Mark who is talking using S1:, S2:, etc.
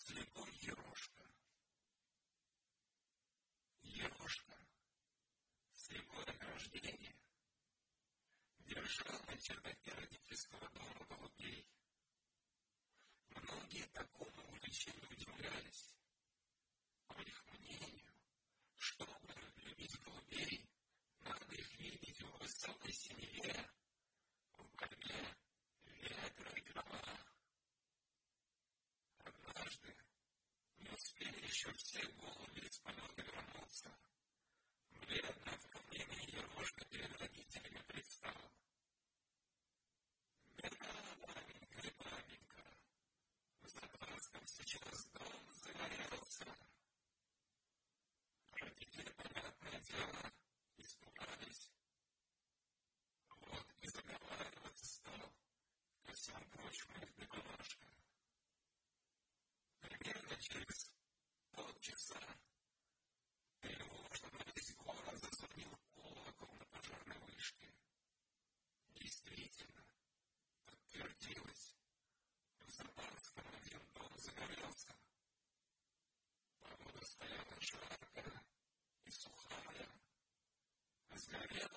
S1: Слепой Ерошка. Ерошка, слепое от рождения, держал на чердаке родительского дома голубей. Многие такому увлечению удивлялись. По их мнению, чтобы любить голубей, надо их видеть в высокой синеве, в борьбе ветра и грома. Однажды не успели еще все голуби из полета вернуться. Бледно от волнения Ерошка перед родителями предстал. «Беда, маменька и папенька, в Запорожском сейчас дом загорелся». Родители, понятное дело, испугались. Вот и заговариваться стал ко всему прочему их бегунашка. Примерно через полчаса тревожно на весь город зазвонил колокол на пожарной вышке. Действительно, подтвердилось, в Запорожском один дом загорелся. Погода стояла жаркая и сухая, а сгорела